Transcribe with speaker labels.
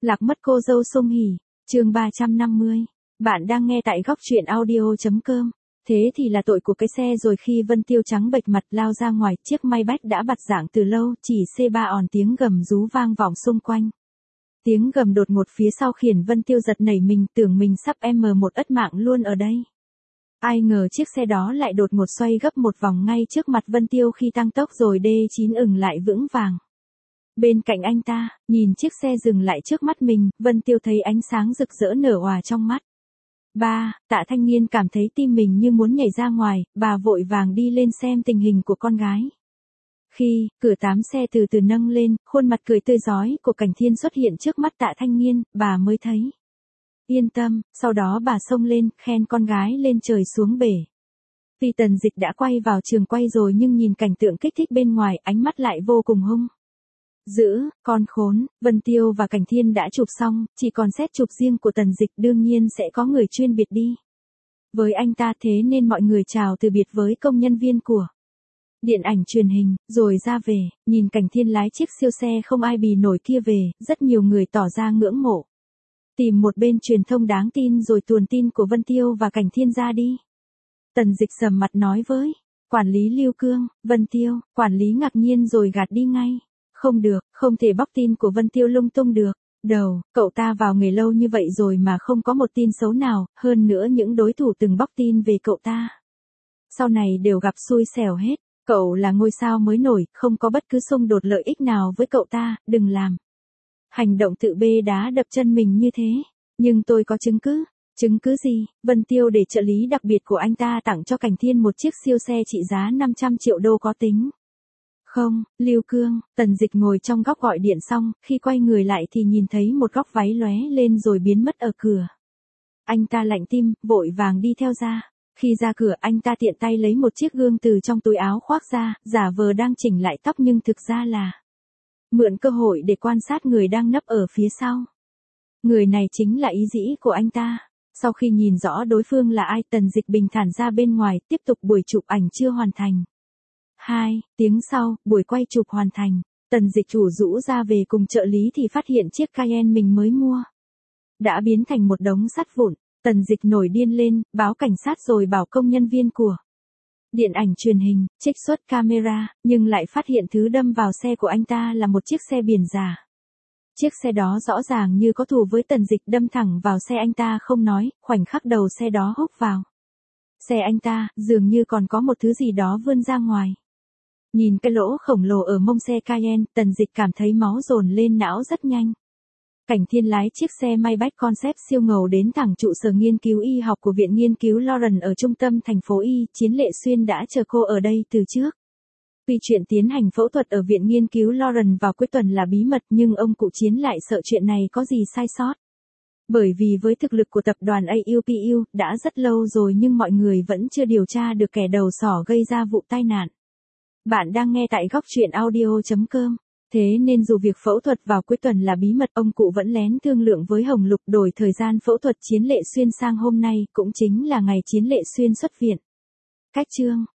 Speaker 1: Lạc mất cô dâu Song Hỷ, chương 350. Bạn đang nghe tại góc truyện audio.com. Thế thì là tội của cái xe rồi. Khi Vân Tiêu trắng bệch mặt lao ra ngoài, chiếc Maybach đã bặt dạng từ lâu, chỉ C3 òn tiếng gầm rú vang vọng xung quanh. Tiếng gầm đột ngột phía sau khiến Vân Tiêu giật nảy mình, tưởng mình sắp M1 ất mạng luôn ở đây. Ai ngờ chiếc xe đó lại đột ngột xoay gấp một vòng ngay trước mặt Vân Tiêu khi tăng tốc rồi D9 ừng lại vững vàng. Bên cạnh anh ta, nhìn chiếc xe dừng lại trước mắt mình, Vân Tiêu thấy ánh sáng rực rỡ nở òa trong mắt. Tạ Thanh Niên cảm thấy tim mình như muốn nhảy ra ngoài, bà vội vàng đi lên xem tình hình của con gái. Khi cửa 8 xe từ từ nâng lên, khuôn mặt cười tươi rói của Cảnh Thiên xuất hiện trước mắt Tạ Thanh Niên, bà mới thấy. Yên tâm, sau đó bà xông lên, khen con gái lên trời xuống bể. Tuy Tần Dịch đã quay vào trường quay rồi nhưng nhìn cảnh tượng kích thích bên ngoài, ánh mắt lại vô cùng hung dữ. Con khốn. Vân Tiêu và Cảnh Thiên đã chụp xong, chỉ còn xét chụp riêng của Tần Dịch, đương nhiên sẽ có người chuyên biệt đi với anh ta, thế nên mọi người chào từ biệt với công nhân viên của điện ảnh truyền hình, rồi ra về. Nhìn Cảnh Thiên lái chiếc siêu xe không ai bì nổi kia về, rất nhiều người tỏ ra ngưỡng mộ. Tìm một bên truyền thông đáng tin rồi tuồn tin của Vân Tiêu và Cảnh Thiên ra đi. Tần Dịch sầm mặt nói với quản lý Lưu Cương. Vân Tiêu. Quản lý ngạc nhiên rồi gạt đi ngay. Không được, không thể bóc tin của Vân Tiêu lung tung được. Đầu, cậu ta vào nghề lâu như vậy rồi mà không có một tin xấu nào, hơn nữa những đối thủ từng bóc tin về cậu ta sau này đều gặp xui xẻo hết. Cậu là ngôi sao mới nổi, không có bất cứ xung đột lợi ích nào với cậu ta, đừng làm hành động tự bê đá đập chân mình như thế. Nhưng tôi có chứng cứ. Chứng cứ gì? Vân Tiêu để trợ lý đặc biệt của anh ta tặng cho Cảnh Thiên một chiếc siêu xe trị giá 500 triệu đô có tính không? Lưu Cương. Tần Dịch ngồi trong góc gọi điện xong, khi quay người lại thì nhìn thấy một góc váy lóe lên rồi biến mất ở cửa. Anh ta lạnh tim, vội vàng đi theo ra. Khi ra cửa anh ta tiện tay lấy một chiếc gương từ trong túi áo khoác ra, giả vờ đang chỉnh lại tóc nhưng thực ra là mượn cơ hội để quan sát người đang nấp ở phía sau. Người này chính là ý dĩ của anh ta. Sau khi nhìn rõ đối phương là ai, Tần Dịch bình thản ra bên ngoài, tiếp tục buổi chụp ảnh chưa hoàn thành. 2 tiếng sau, buổi quay chụp hoàn thành. Tần Dịch rủ rũ ra về cùng trợ lý thì phát hiện chiếc Cayenne mình mới mua đã biến thành một đống sắt vụn. Tần Dịch nổi điên lên, báo cảnh sát rồi bảo công nhân viên của điện ảnh truyền hình trích xuất camera, nhưng lại phát hiện thứ đâm vào xe của anh ta là một chiếc xe biển giả. Chiếc xe đó rõ ràng như có thù với Tần Dịch, đâm thẳng vào xe anh ta không nói, khoảnh khắc đầu xe đó húc vào xe anh ta, dường như còn có một thứ gì đó vươn ra ngoài. Nhìn cái lỗ khổng lồ ở mông xe Cayenne, Tần Dịch cảm thấy máu dồn lên não rất nhanh. Cảnh Thiên lái chiếc xe Maybach Concept siêu ngầu đến thẳng trụ sở nghiên cứu y học của Viện Nghiên cứu Lawrence ở trung tâm thành phố Y. Chiến Lệ Xuyên đã chờ cô ở đây từ trước. Tuy chuyện tiến hành phẫu thuật ở Viện Nghiên cứu Lawrence vào cuối tuần là bí mật, nhưng ông cụ Chiến lại sợ chuyện này có gì sai sót. Bởi vì với thực lực của tập đoàn AUPU, đã rất lâu rồi nhưng mọi người vẫn chưa điều tra được kẻ đầu sỏ gây ra vụ tai nạn. Bạn đang nghe tại góc truyện audio.com. Thế nên dù việc phẫu thuật vào cuối tuần là bí mật, ông cụ vẫn lén thương lượng với Hồng Lục đổi thời gian phẫu thuật Chiến Lệ Xuyên sang hôm nay, cũng chính là ngày Chiến Lệ Xuyên xuất viện. Cách chương